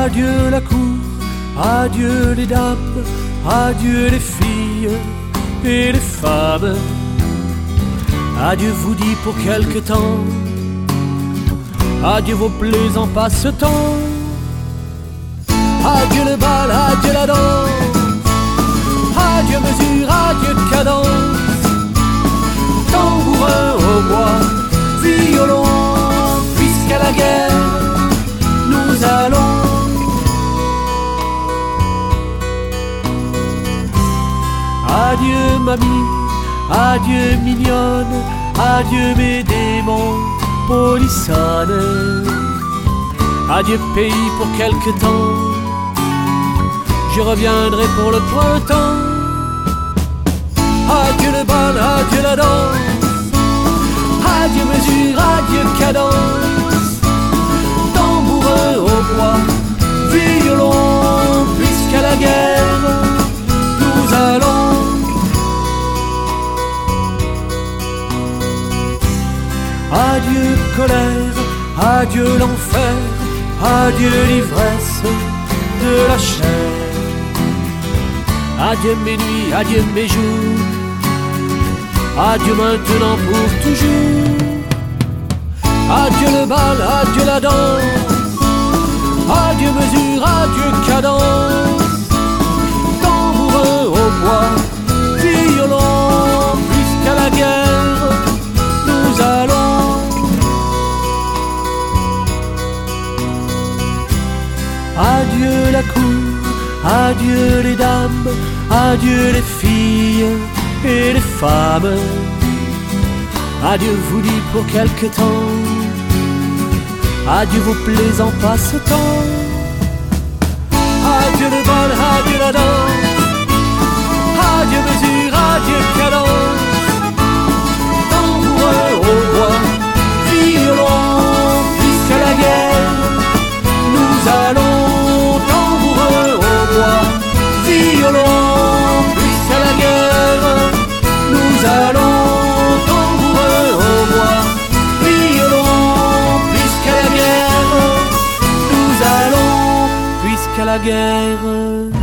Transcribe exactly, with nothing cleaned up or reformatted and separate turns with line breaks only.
Adieu la cour, adieu les dames, adieu les filles et les femmes. Adieu vous dit pour quelque temps, adieu vos plaisants passe-temps. Adieu le bal, adieu la danse, adieu mesure, adieu cadence. Tambourin au bois, violon, puisqu'à la guerre nous allons. Adieu mamie, adieu mignonne, adieu mes démons polissonnes. Adieu pays pour quelque temps, je reviendrai pour le printemps. Adieu le bal, adieu la danse, adieu mesure, adieu cadence. Tambourin au bois, violon, puisqu'à la guerre nous allons. Adieu colère, adieu l'enfer, adieu l'ivresse de la chair. Adieu mes nuits, adieu mes jours, adieu maintenant pour toujours. Adieu le bal, adieu la danse, adieu mesure, adieu cadence. Tambourin au bois, violon, puisqu'à la guerre nous allons. Adieu la cour, adieu les dames, adieu les filles et les femmes. Adieu vous dit pour quelque temps, adieu vos plaisants passe-temps. Adieu le bal, adieu la danse, adieu mesure, adieu cadence. Tambourin au bois, violon, puisqu'à la guerre nous allons. Tambourin au bois, violon, puisqu'à la guerre nous allons. Tambourin au bois, violon, puisqu'à la guerre nous allons. Puisqu'à la guerre